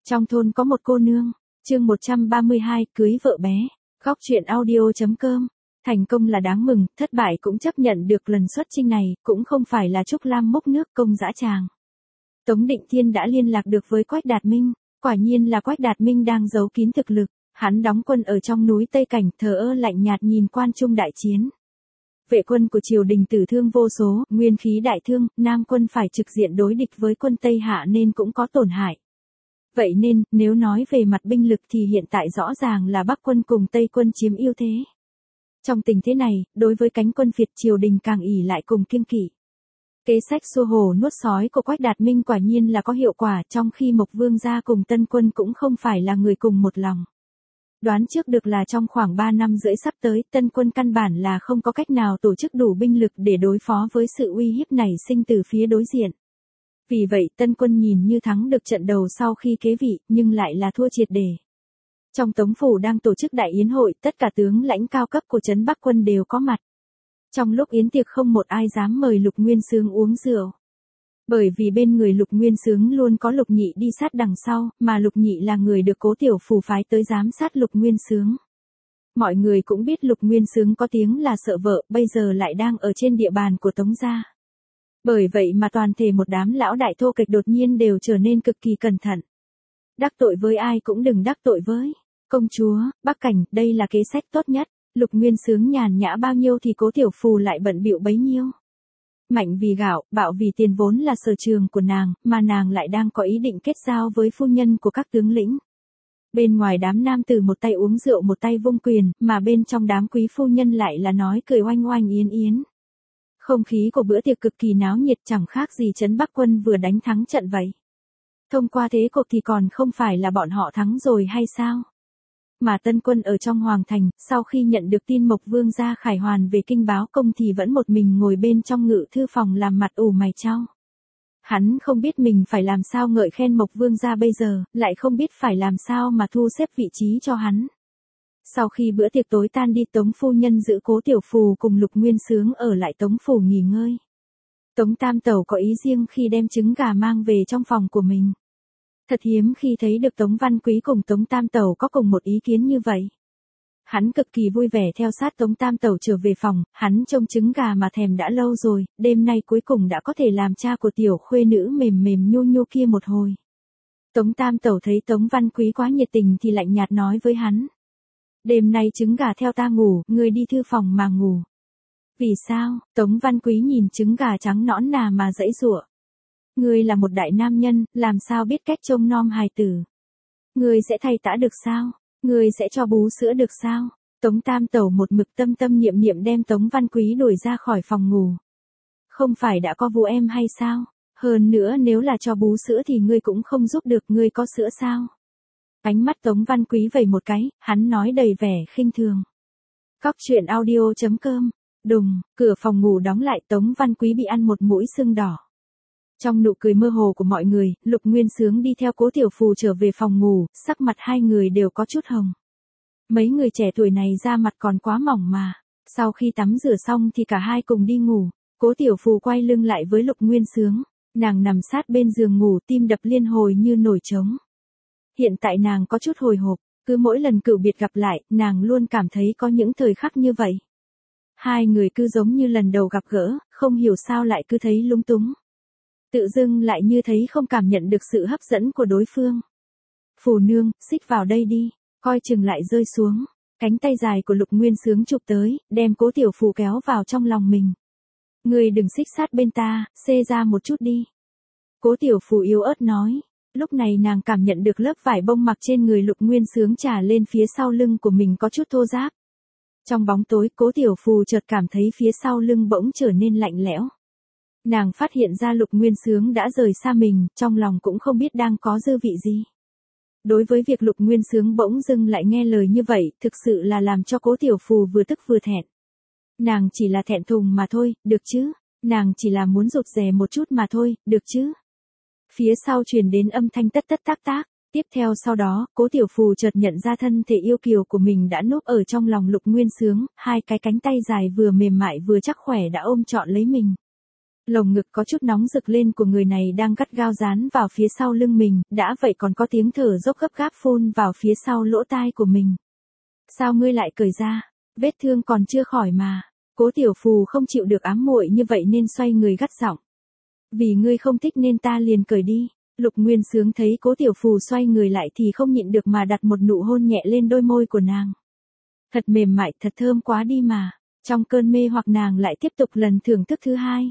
Trong thôn có một cô nương, chương 132, cưới vợ bé. Góc truyện audio.com. Thành công là đáng mừng, thất bại cũng chấp nhận được. Lần xuất chinh này cũng không phải là Trúc Lam múc nước công dã tràng. Tống Định Thiên đã liên lạc được với Quách Đạt Minh, quả nhiên là Quách Đạt Minh đang giấu kín thực lực. Hắn đóng quân ở trong núi Tây Cảnh, thờ ơ lạnh nhạt nhìn quan trung đại chiến. Vệ quân của triều đình tử thương vô số, nguyên khí đại thương, Nam quân phải trực diện đối địch với quân Tây Hạ nên cũng có tổn hại. Vậy nên, nếu nói về mặt binh lực thì hiện tại rõ ràng là Bắc quân cùng Tây quân chiếm ưu thế. Trong tình thế này, đối với cánh quân Việt triều đình càng ỷ lại cùng kiêng kỵ. Kế sách xua hổ nuốt sói của Quách Đạt Minh quả nhiên là có hiệu quả, trong khi Mộc Vương gia cùng Tân quân cũng không phải là người cùng một lòng. Đoán trước được là trong khoảng 3 năm rưỡi sắp tới, Tân quân căn bản là không có cách nào tổ chức đủ binh lực để đối phó với sự uy hiếp nảy sinh từ phía đối diện. Vì vậy, Tân quân nhìn như thắng được trận đầu sau khi kế vị, nhưng lại là thua triệt để. Trong Tống phủ đang tổ chức đại yến hội, tất cả tướng lãnh cao cấp của trấn Bắc quân đều có mặt. Trong lúc yến tiệc không một ai dám mời Lục Nguyên Xướng uống rượu. Bởi vì bên người Lục Nguyên Xướng luôn có Lục Nhị đi sát đằng sau, mà Lục Nhị là người được Cố Tiểu Phù phái tới giám sát Lục Nguyên Xướng. Mọi người cũng biết Lục Nguyên Xướng có tiếng là sợ vợ, bây giờ lại đang ở trên địa bàn của Tống gia. Bởi vậy mà toàn thể một đám lão đại thô kệch đột nhiên đều trở nên cực kỳ cẩn thận. Đắc tội với ai cũng đừng đắc tội với công chúa, Bắc Cảnh, đây là kế sách tốt nhất. Lục Nguyên Xướng nhàn nhã bao nhiêu thì Cố Tiểu Phù lại bận bịu bấy nhiêu. Mạnh vì gạo, bạo vì tiền vốn là sở trường của nàng, mà nàng lại đang có ý định kết giao với phu nhân của các tướng lĩnh. Bên ngoài đám nam tử một tay uống rượu một tay vung quyền, mà bên trong đám quý phu nhân lại là nói cười oanh oanh yến yến. Không khí của bữa tiệc cực kỳ náo nhiệt, chẳng khác gì trấn Bắc quân vừa đánh thắng trận vậy. Thông qua thế cục thì còn không phải là bọn họ thắng rồi hay sao? Mà Tân quân ở trong hoàng thành, sau khi nhận được tin Mộc Vương gia khải hoàn về kinh báo công thì vẫn một mình ngồi bên trong ngự thư phòng làm mặt ủ mày chau. Hắn không biết mình phải làm sao ngợi khen Mộc Vương gia bây giờ, lại không biết phải làm sao mà thu xếp vị trí cho hắn. Sau khi bữa tiệc tối tan đi, Tống phu nhân giữ Cố Tiểu Phù cùng Lục Nguyên Xướng ở lại Tống phủ nghỉ ngơi. Tống Tam Tẩu có ý riêng khi đem trứng gà mang về trong phòng của mình. Thật hiếm khi thấy được Tống Văn Quý cùng Tống Tam Tẩu có cùng một ý kiến như vậy. Hắn cực kỳ vui vẻ theo sát Tống Tam Tẩu trở về phòng, hắn trông trứng gà mà thèm đã lâu rồi, đêm nay cuối cùng đã có thể làm cha của tiểu khuê nữ mềm mềm nhu nhu kia một hồi. Tống Tam Tẩu thấy Tống Văn Quý quá nhiệt tình thì lạnh nhạt nói với hắn. Đêm nay trứng gà theo ta ngủ, ngươi đi thư phòng mà ngủ. Vì sao? Tống Văn Quý nhìn trứng gà trắng nõn nà mà giãy giụa. Ngươi là một đại nam nhân, làm sao biết cách trông nom hài tử? Ngươi sẽ thay tã được sao? Ngươi sẽ cho bú sữa được sao? Tống Tam Tẩu một mực tâm tâm niệm niệm đem Tống Văn Quý đuổi ra khỏi phòng ngủ. Không phải đã có vú em hay sao? Hơn nữa nếu là cho bú sữa thì ngươi cũng không giúp được, ngươi có sữa sao? Ánh mắt Tống Văn Quý vẩy một cái, hắn nói đầy vẻ khinh thường. Góc truyện audio.com. Đùng, cửa phòng ngủ đóng lại, Tống Văn Quý bị ăn một mũi sưng đỏ. Trong nụ cười mơ hồ của mọi người, Lục Nguyên Xướng đi theo Cố Tiểu Phù trở về phòng ngủ, sắc mặt hai người đều có chút hồng. Mấy người trẻ tuổi này da mặt còn quá mỏng mà. Sau khi tắm rửa xong thì cả hai cùng đi ngủ. Cố Tiểu Phù quay lưng lại với Lục Nguyên Xướng. Nàng nằm sát bên giường ngủ, tim đập liên hồi như nổi trống. Hiện tại nàng có chút hồi hộp, cứ mỗi lần cựu biệt gặp lại, nàng luôn cảm thấy có những thời khắc như vậy. Hai người cứ giống như lần đầu gặp gỡ, không hiểu sao lại cứ thấy lung túng. Tự dưng lại như thấy không cảm nhận được sự hấp dẫn của đối phương. Phù nương, xích vào đây đi, coi chừng lại rơi xuống. Cánh tay dài của Lục Nguyên Xướng chụp tới, đem Cố Tiểu Phù kéo vào trong lòng mình. Ngươi đừng xích sát bên ta, xê ra một chút đi. Cố Tiểu Phù yếu ớt nói. Lúc này nàng cảm nhận được lớp vải bông mặc trên người Lục Nguyên Xướng trà lên phía sau lưng của mình có chút thô ráp. Trong bóng tối, Cố Tiểu Phù chợt cảm thấy phía sau lưng bỗng trở nên lạnh lẽo. Nàng phát hiện ra Lục Nguyên Xướng đã rời xa mình, trong lòng cũng không biết đang có dư vị gì. Đối với việc Lục Nguyên Xướng bỗng dưng lại nghe lời như vậy, thực sự là làm cho Cố Tiểu Phù vừa tức vừa thẹn. Nàng chỉ là thẹn thùng mà thôi, được chứ? Nàng chỉ là muốn rụt rè một chút mà thôi, được chứ? Phía sau truyền đến âm thanh tất tất tác tác. Tiếp theo sau đó, Cố Tiểu Phù chợt nhận ra thân thể yêu kiều của mình đã núp ở trong lòng Lục Nguyên Xướng, hai cái cánh tay dài vừa mềm mại vừa chắc khỏe đã ôm trọn lấy mình. Lồng ngực có chút nóng rực lên của người này đang gắt gao dán vào phía sau lưng mình, đã vậy còn có tiếng thở dốc gấp gáp phun vào phía sau lỗ tai của mình. Sao ngươi lại cởi ra? Vết thương còn chưa khỏi mà. Cố Tiểu Phù không chịu được ám muội như vậy nên xoay người gắt giọng. Vì ngươi không thích nên ta liền cởi đi. Lục Nguyên Sướng thấy Cố Tiểu Phù xoay người lại thì không nhịn được mà đặt một nụ hôn nhẹ lên đôi môi của nàng. Thật mềm mại, thật thơm quá đi mà. Trong cơn mê hoặc nàng lại tiếp tục lần thưởng thức thứ hai.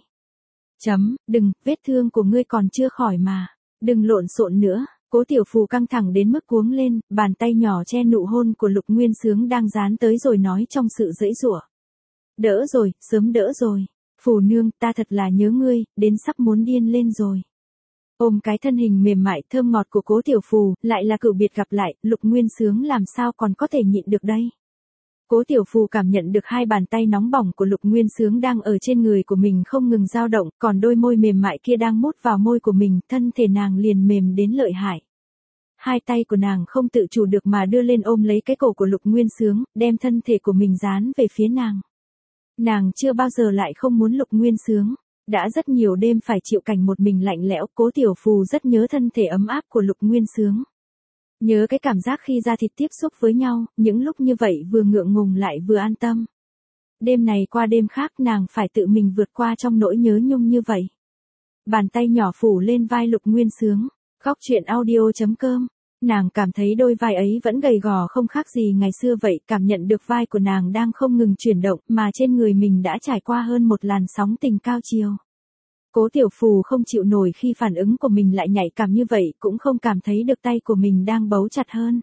Đừng, vết thương của ngươi còn chưa khỏi mà. Đừng lộn xộn nữa. Cố Tiểu Phù căng thẳng đến mức cuống lên, bàn tay nhỏ che nụ hôn của Lục Nguyên Sướng đang dán tới rồi nói trong sự giãy giụa. Đỡ rồi, sớm đỡ rồi. Phù nương, ta thật là nhớ ngươi, đến sắp muốn điên lên rồi. Ôm cái thân hình mềm mại thơm ngọt của Cố Tiểu Phù, lại là cựu biệt gặp lại, Lục Nguyên Sướng làm sao còn có thể nhịn được đây. Cố Tiểu Phù cảm nhận được hai bàn tay nóng bỏng của Lục Nguyên Sướng đang ở trên người của mình không ngừng dao động, còn đôi môi mềm mại kia đang mút vào môi của mình, thân thể nàng liền mềm đến lợi hại. Hai tay của nàng không tự chủ được mà đưa lên ôm lấy cái cổ của Lục Nguyên Sướng, đem thân thể của mình dán về phía nàng. Nàng chưa bao giờ lại không muốn Lục Nguyên Sướng. Đã rất nhiều đêm phải chịu cảnh một mình lạnh lẽo, Cố Tiểu Phù rất nhớ thân thể ấm áp của Lục Nguyên Sướng. Nhớ cái cảm giác khi da thịt tiếp xúc với nhau, những lúc như vậy vừa ngượng ngùng lại vừa an tâm. Đêm này qua đêm khác nàng phải tự mình vượt qua trong nỗi nhớ nhung như vậy. Bàn tay nhỏ phủ lên vai Lục Nguyên Sướng. Góc truyện audio.com. Nàng cảm thấy đôi vai ấy vẫn gầy gò không khác gì ngày xưa vậy, cảm nhận được vai của nàng đang không ngừng chuyển động mà trên người mình đã trải qua hơn một làn sóng tình cao chiều. Cố Tiểu Phù không chịu nổi khi phản ứng của mình lại nhạy cảm như vậy, cũng không cảm thấy được tay của mình đang bấu chặt hơn.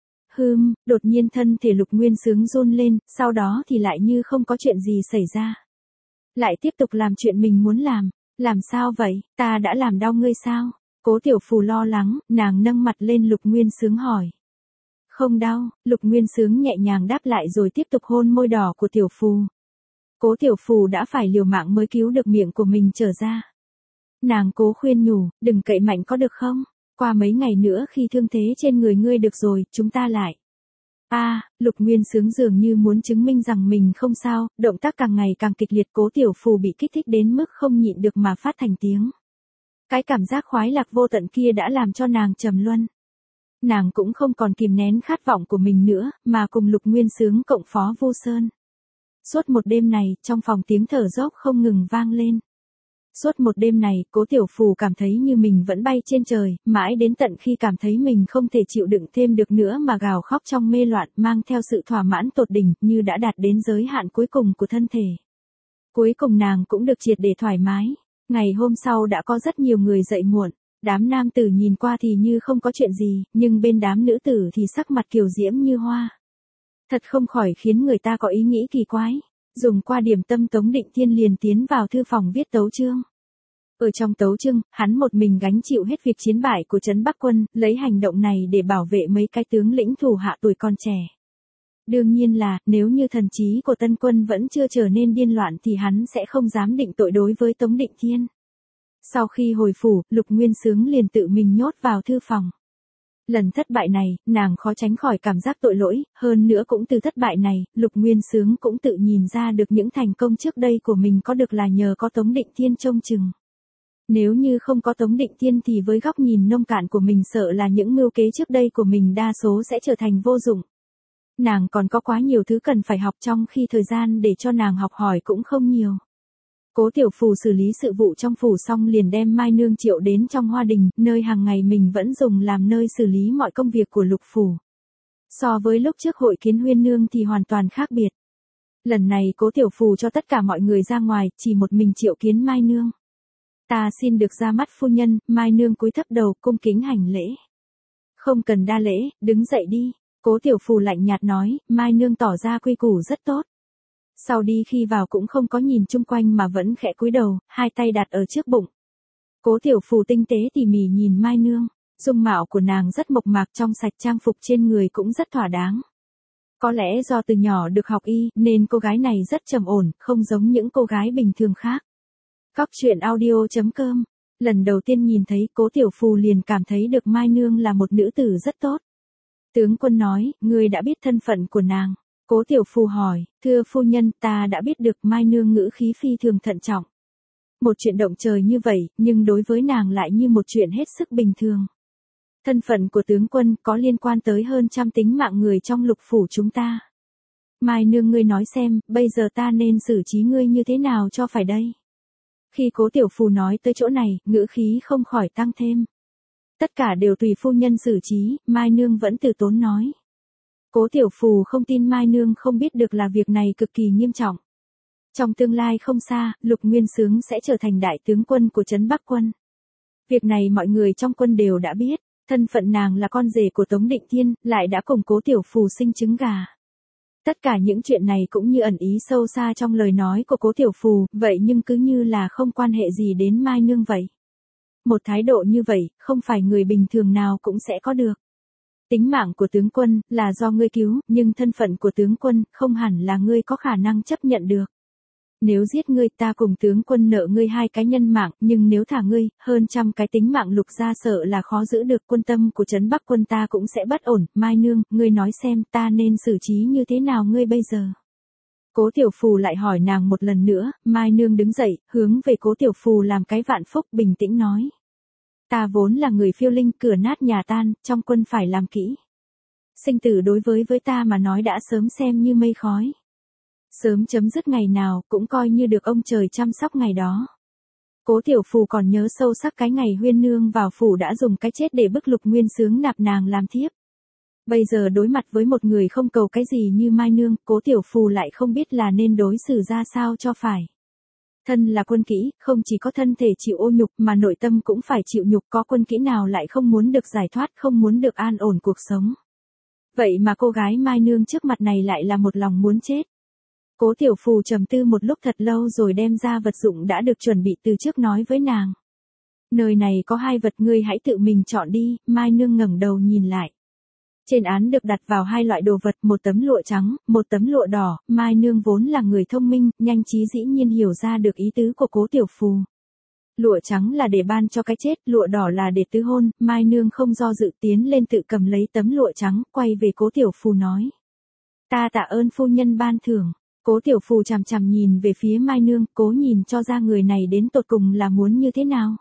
Đột nhiên thân thể Lục Nguyên Sướng run lên, sau đó thì lại như không có chuyện gì xảy ra. Lại tiếp tục làm chuyện mình muốn làm. Làm sao vậy, ta đã làm đau ngươi sao? Cố Tiểu Phù lo lắng, nàng nâng mặt lên Lục Nguyên Sướng hỏi. Không đau, Lục Nguyên Sướng nhẹ nhàng đáp lại rồi tiếp tục hôn môi đỏ của Tiểu Phù. Cố Tiểu Phù đã phải liều mạng mới cứu được miệng của mình trở ra. Nàng cố khuyên nhủ, đừng cậy mạnh có được không? Qua mấy ngày nữa khi thương thế trên người ngươi được rồi, chúng ta lại. Lục Nguyên Sướng dường như muốn chứng minh rằng mình không sao, động tác càng ngày càng kịch liệt. Cố Tiểu Phù bị kích thích đến mức không nhịn được mà phát thành tiếng. Cái cảm giác khoái lạc vô tận kia đã làm cho nàng trầm luân. Nàng cũng không còn kìm nén khát vọng của mình nữa, mà cùng Lục Nguyên Sướng cộng phó vô sơn. Suốt một đêm này, trong phòng tiếng thở dốc không ngừng vang lên. Suốt một đêm này, Cố Tiểu Phù cảm thấy như mình vẫn bay trên trời, mãi đến tận khi cảm thấy mình không thể chịu đựng thêm được nữa mà gào khóc trong mê loạn, mang theo sự thỏa mãn tột đỉnh, như đã đạt đến giới hạn cuối cùng của thân thể. Cuối cùng nàng cũng được triệt để thoải mái. Ngày hôm sau đã có rất nhiều người dậy muộn. Đám nam tử nhìn qua thì như không có chuyện gì, nhưng bên đám nữ tử thì sắc mặt kiều diễm như hoa. Thật không khỏi khiến người ta có ý nghĩ kỳ quái. Dùng qua điểm tâm Tống Định Thiên liền tiến vào thư phòng viết tấu chương. Ở trong tấu chương, hắn một mình gánh chịu hết việc chiến bại của trấn Bắc quân, lấy hành động này để bảo vệ mấy cái tướng lĩnh thủ hạ tuổi còn trẻ. Đương nhiên là, nếu như thần trí của Tân quân vẫn chưa trở nên điên loạn thì hắn sẽ không dám định tội đối với Tống Định Thiên. Sau khi hồi phủ, Lục Nguyên Sướng liền tự mình nhốt vào thư phòng. Lần thất bại này, nàng khó tránh khỏi cảm giác tội lỗi, hơn nữa cũng từ thất bại này, Lục Nguyên Sướng cũng tự nhìn ra được những thành công trước đây của mình có được là nhờ có Tống Định Thiên trông chừng. Nếu như không có Tống Định Thiên thì với góc nhìn nông cạn của mình sợ là những mưu kế trước đây của mình đa số sẽ trở thành vô dụng. Nàng còn có quá nhiều thứ cần phải học trong khi thời gian để cho nàng học hỏi cũng không nhiều. Cố Tiểu Phù xử lý sự vụ trong phủ xong liền đem Mai Nương triệu đến trong Hoa Đình, nơi hàng ngày mình vẫn dùng làm nơi xử lý mọi công việc của Lục phủ. So với lúc trước hội kiến Huyên Nương thì hoàn toàn khác biệt. Lần này Cố Tiểu Phù cho tất cả mọi người ra ngoài, chỉ một mình triệu kiến Mai Nương. Ta xin được ra mắt phu nhân. Mai Nương cúi thấp đầu cung kính hành lễ. Không cần đa lễ, đứng dậy đi. Cố Tiểu Phù lạnh nhạt nói. Mai Nương tỏ ra quy củ rất tốt. Sau đi khi vào cũng không có nhìn chung quanh mà vẫn khẽ cúi đầu, hai tay đặt ở trước bụng. Cố Tiểu Phù tinh tế tỉ mỉ nhìn Mai Nương, dung mạo của nàng rất mộc mạc trong sạch, trang phục trên người cũng rất thỏa đáng. Có lẽ do từ nhỏ được học y, nên cô gái này rất trầm ổn, không giống những cô gái bình thường khác. Góc truyện audio.com. Lần đầu tiên nhìn thấy Cố Tiểu Phù liền cảm thấy được Mai Nương là một nữ tử rất tốt. Tướng quân nói, ngươi đã biết thân phận của nàng. Cố Tiểu Phù hỏi, thưa phu nhân, ta đã biết được. Mai Nương ngữ khí phi thường thận trọng. Một chuyện động trời như vậy, nhưng đối với nàng lại như một chuyện hết sức bình thường. Thân phận của tướng quân có liên quan tới hơn trăm tính mạng người trong lục phủ chúng ta. Mai nương ngươi nói xem, bây giờ ta nên xử trí ngươi như thế nào cho phải đây? Khi Cố Tiểu Phù nói tới chỗ này, ngữ khí không khỏi tăng thêm. Tất cả đều tùy phu nhân xử trí, Mai nương vẫn từ tốn nói. Cố Tiểu Phù không tin Mai nương không biết được là việc này cực kỳ nghiêm trọng. Trong tương lai không xa, Lục Nguyên Xướng sẽ trở thành đại tướng quân của trấn Bắc quân. Việc này mọi người trong quân đều đã biết, thân phận nàng là con rể của Tống Định Thiên, lại đã cùng Cố Tiểu Phù sinh trứng gà. Tất cả những chuyện này cũng như ẩn ý sâu xa trong lời nói của Cố Tiểu Phù, vậy nhưng cứ như là không quan hệ gì đến Mai nương vậy. Một thái độ như vậy, không phải người bình thường nào cũng sẽ có được. Tính mạng của tướng quân là do ngươi cứu, nhưng thân phận của tướng quân không hẳn là ngươi có khả năng chấp nhận được. Nếu giết ngươi, ta cùng tướng quân nợ ngươi 2 cái nhân mạng, nhưng nếu thả ngươi, hơn trăm cái tính mạng Lục gia sợ là khó giữ được, quân tâm của trấn Bắc quân ta cũng sẽ bất ổn. Mai nương, ngươi nói xem ta nên xử trí như thế nào ngươi bây giờ? Cố Tiểu Phù lại hỏi nàng một lần nữa. Mai nương đứng dậy, hướng về Cố Tiểu Phù làm cái vạn phúc, bình tĩnh nói. Ta vốn là người phiêu linh, cửa nát nhà tan, trong quân phải làm kỹ. Sinh tử đối với ta mà nói đã sớm xem như mây khói. Sớm chấm dứt ngày nào cũng coi như được ông trời chăm sóc ngày đó. Cố Tiểu Phù còn nhớ sâu sắc cái ngày Huyên Nương vào phủ đã dùng cái chết để bức Lục Nguyên Xướng nạp nàng làm thiếp. Bây giờ đối mặt với một người không cầu cái gì như Mai nương, Cố Tiểu Phù lại không biết là nên đối xử ra sao cho phải. Thân là quân kỹ, không chỉ có thân thể chịu ô nhục mà nội tâm cũng phải chịu nhục, có quân kỹ nào lại không muốn được giải thoát, không muốn được an ổn cuộc sống. Vậy mà cô gái Mai nương trước mặt này lại là một lòng muốn chết. Cố Tiểu Phù trầm tư một lúc thật lâu rồi đem ra vật dụng đã được chuẩn bị từ trước nói với nàng. Nơi này có 2 vật, ngươi hãy tự mình chọn đi. Mai nương ngẩng đầu nhìn lại. Trên án được đặt vào 2 loại đồ vật, một tấm lụa trắng, một tấm lụa đỏ. Mai nương vốn là người thông minh, nhanh trí dĩ nhiên hiểu ra được ý tứ của Cố Tiểu Phù. Lụa trắng là để ban cho cái chết, lụa đỏ là để tứ hôn. Mai nương không do dự tiến lên tự cầm lấy tấm lụa trắng, quay về Cố Tiểu Phù nói. Ta tạ ơn phu nhân ban thưởng. Cố Tiểu Phù chằm chằm nhìn về phía Mai nương, cố nhìn cho ra người này đến tột cùng là muốn như thế nào.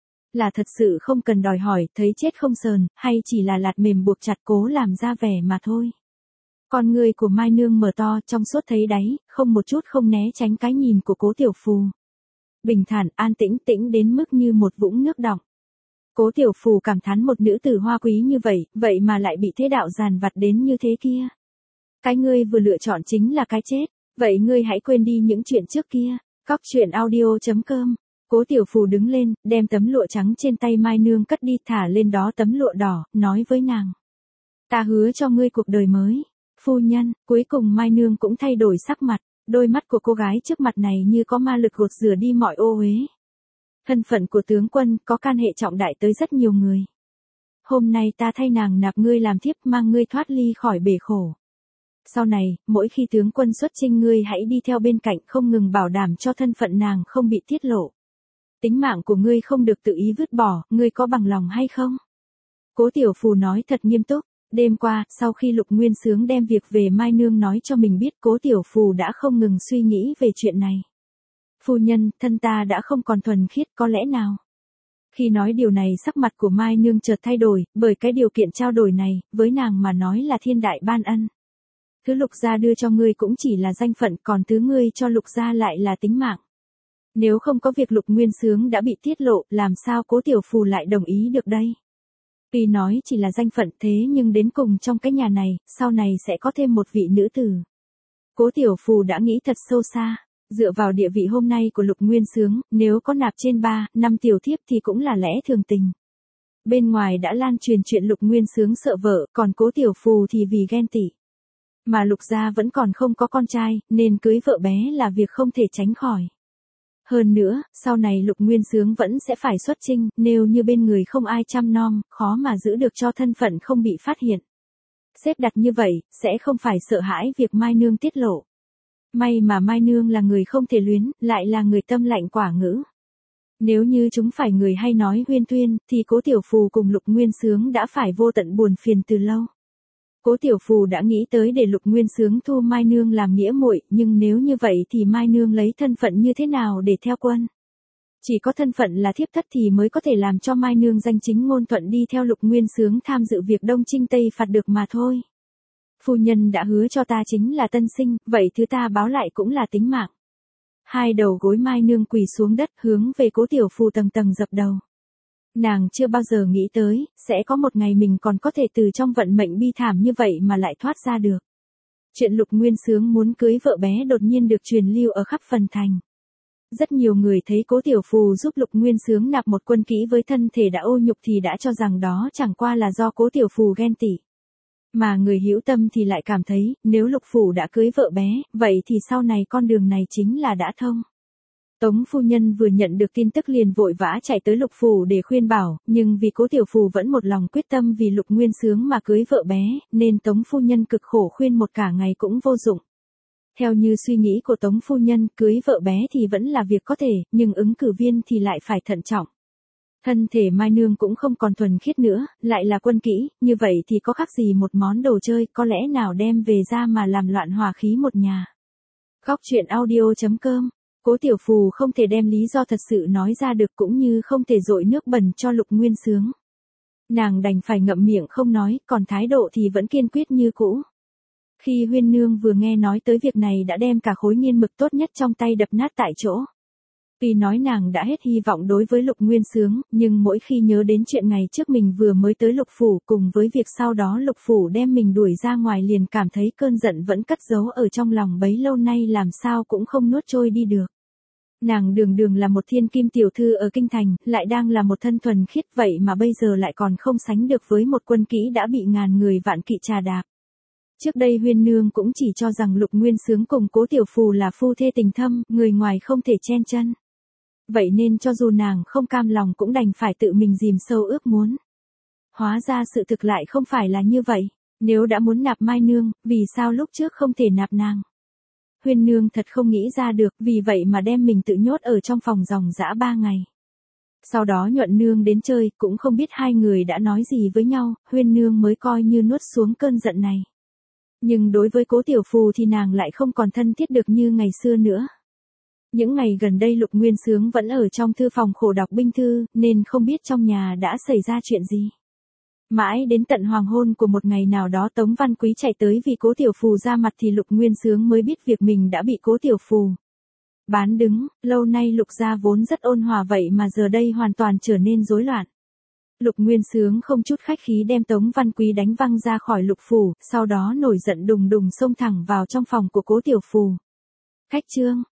Là thật sự không cần đòi hỏi, thấy chết không sờn, hay chỉ là lạt mềm buộc chặt cố làm ra vẻ mà thôi. Con người của Mai nương mở to, trong suốt thấy đáy, không một chút không né tránh cái nhìn của Cố Tiểu Phù. Bình thản, an tĩnh, tĩnh đến mức như một vũng nước đọng. Cố Tiểu Phù cảm thán một nữ tử hoa quý như vậy, vậy mà lại bị thế đạo giàn vặt đến như thế kia. Cái ngươi vừa lựa chọn chính là cái chết. Vậy ngươi hãy quên đi những chuyện trước kia. Cóc truyện audio.com. Cố Tiểu Phù đứng lên, đem tấm lụa trắng trên tay Mai nương cất đi, thả lên đó tấm lụa đỏ, nói với nàng. Ta hứa cho ngươi cuộc đời mới. Phu nhân, cuối cùng Mai nương cũng thay đổi sắc mặt, đôi mắt của cô gái trước mặt này như có ma lực gột rửa đi mọi ô uế. Thân phận của tướng quân có can hệ trọng đại tới rất nhiều người. Hôm nay ta thay nàng nạp ngươi làm thiếp, mang ngươi thoát ly khỏi bể khổ. Sau này, mỗi khi tướng quân xuất chinh ngươi hãy đi theo bên cạnh, không ngừng bảo đảm cho thân phận nàng không bị tiết lộ. Tính mạng của ngươi không được tự ý vứt bỏ, ngươi có bằng lòng hay không? Cố Tiểu Phù nói thật nghiêm túc. Đêm qua, sau khi Lục Nguyên Xướng đem việc về Mai nương nói cho mình biết, Cố Tiểu Phù đã không ngừng suy nghĩ về chuyện này. Phu nhân, thân ta đã không còn thuần khiết, có lẽ nào? Khi nói điều này sắc mặt của Mai nương chợt thay đổi, bởi cái điều kiện trao đổi này, với nàng mà nói là thiên đại ban ân. Thứ Lục gia đưa cho ngươi cũng chỉ là danh phận, còn thứ ngươi cho Lục gia lại là tính mạng. Nếu không có việc Lục Nguyên Xướng đã bị tiết lộ, làm sao Cố Tiểu Phù lại đồng ý được đây? Tuy nói chỉ là danh phận thế nhưng đến cùng trong cái nhà này, sau này sẽ có thêm một vị nữ tử. Cố Tiểu Phù đã nghĩ thật sâu xa, dựa vào địa vị hôm nay của Lục Nguyên Xướng, nếu có nạp trên 3, 5 tiểu thiếp thì cũng là lẽ thường tình. Bên ngoài đã lan truyền chuyện Lục Nguyên Xướng sợ vợ, còn Cố Tiểu Phù thì vì ghen tị. Mà Lục gia vẫn còn không có con trai, nên cưới vợ bé là việc không thể tránh khỏi. Hơn nữa, sau này Lục Nguyên Xướng vẫn sẽ phải xuất chinh, nếu như bên người không ai chăm nom, khó mà giữ được cho thân phận không bị phát hiện. Xếp đặt như vậy, sẽ không phải sợ hãi việc Mai nương tiết lộ. May mà Mai nương là người không thể luyến, lại là người tâm lạnh quả ngữ. Nếu như chúng phải người hay nói huyên thuyên, thì Cố Tiểu Phù cùng Lục Nguyên Xướng đã phải vô tận buồn phiền từ lâu. Cố Tiểu Phù đã nghĩ tới để Lục Nguyên Xướng thu Mai nương làm nghĩa muội, nhưng nếu như vậy thì Mai nương lấy thân phận như thế nào để theo quân? Chỉ có thân phận là thiếp thất thì mới có thể làm cho Mai Nương danh chính ngôn thuận đi theo Lục Nguyên Xướng tham dự việc Đông Trinh Tây phạt được mà thôi. Phu nhân đã hứa cho ta chính là tân sinh, vậy thứ ta báo lại cũng là tính mạng. Hai đầu gối Mai Nương quỳ xuống đất hướng về Cố Tiểu Phù tầng tầng dập đầu. Nàng chưa bao giờ nghĩ tới, sẽ có một ngày mình còn có thể từ trong vận mệnh bi thảm như vậy mà lại thoát ra được. Chuyện Lục Nguyên Xướng muốn cưới vợ bé đột nhiên được truyền lưu ở khắp phần thành. Rất nhiều người thấy Cố Tiểu Phù giúp Lục Nguyên Xướng nạp một quân kỹ với thân thể đã ô nhục thì đã cho rằng đó chẳng qua là do Cố Tiểu Phù ghen tị. Mà người hữu tâm thì lại cảm thấy, nếu Lục Phủ đã cưới vợ bé, vậy thì sau này con đường này chính là đã thông. Tống phu nhân vừa nhận được tin tức liền vội vã chạy tới Lục Phủ để khuyên bảo, nhưng vì Cố Tiểu Phù vẫn một lòng quyết tâm vì Lục Nguyên Xướng mà cưới vợ bé, nên Tống phu nhân cực khổ khuyên một cả ngày cũng vô dụng. Theo như suy nghĩ của Tống phu nhân, cưới vợ bé thì vẫn là việc có thể, nhưng ứng cử viên thì lại phải thận trọng. Thân thể Mai Nương cũng không còn thuần khiết nữa, lại là quân kỹ, như vậy thì có khác gì một món đồ chơi, có lẽ nào đem về ra mà làm loạn hòa khí một nhà. Góc truyện audio.com. Cố Tiểu Phù không thể đem lý do thật sự nói ra được cũng như không thể dội nước bẩn cho Lục Nguyên Xướng. Nàng đành phải ngậm miệng không nói, còn thái độ thì vẫn kiên quyết như cũ. Khi Huyên Nương vừa nghe nói tới việc này đã đem cả khối nghiên mực tốt nhất trong tay đập nát tại chỗ. Tuy nói nàng đã hết hy vọng đối với Lục Nguyên Xướng, nhưng mỗi khi nhớ đến chuyện ngày trước mình vừa mới tới Lục Phủ cùng với việc sau đó Lục Phủ đem mình đuổi ra ngoài liền cảm thấy cơn giận vẫn cất giấu ở trong lòng bấy lâu nay làm sao cũng không nuốt trôi đi được. Nàng đường đường là một thiên kim tiểu thư ở kinh thành, lại đang là một thân thuần khiết vậy mà bây giờ lại còn không sánh được với một quân kỹ đã bị ngàn người vạn kỵ trà đạp. Trước đây Huyên Nương cũng chỉ cho rằng Lục Nguyên Xướng cùng Cố Tiểu Phù là phu thê tình thâm, người ngoài không thể chen chân. Vậy nên cho dù nàng không cam lòng cũng đành phải tự mình dìm sâu ước muốn. Hóa ra sự thực lại không phải là như vậy, nếu đã muốn nạp Mai Nương, vì sao lúc trước không thể nạp nàng? Huyên Nương thật không nghĩ ra được, vì vậy mà đem mình tự nhốt ở trong phòng ròng rã 3 ngày. Sau đó Nhuận Nương đến chơi, cũng không biết hai người đã nói gì với nhau, Huyên Nương mới coi như nuốt xuống cơn giận này. Nhưng đối với Cố Tiểu Phù thì nàng lại không còn thân thiết được như ngày xưa nữa. Những ngày gần đây Lục Nguyên Xướng vẫn ở trong thư phòng khổ đọc binh thư, nên không biết trong nhà đã xảy ra chuyện gì. Mãi đến tận hoàng hôn của một ngày nào đó Tống Văn Quý chạy tới vì Cố Tiểu Phù ra mặt thì Lục Nguyên Xướng mới biết việc mình đã bị Cố Tiểu Phù bán đứng, lâu nay Lục gia vốn rất ôn hòa vậy mà giờ đây hoàn toàn trở nên rối loạn. Lục Nguyên Xướng không chút khách khí đem Tống Văn Quý đánh văng ra khỏi Lục Phủ, sau đó nổi giận đùng đùng xông thẳng vào trong phòng của Cố Tiểu Phù. Khách trương,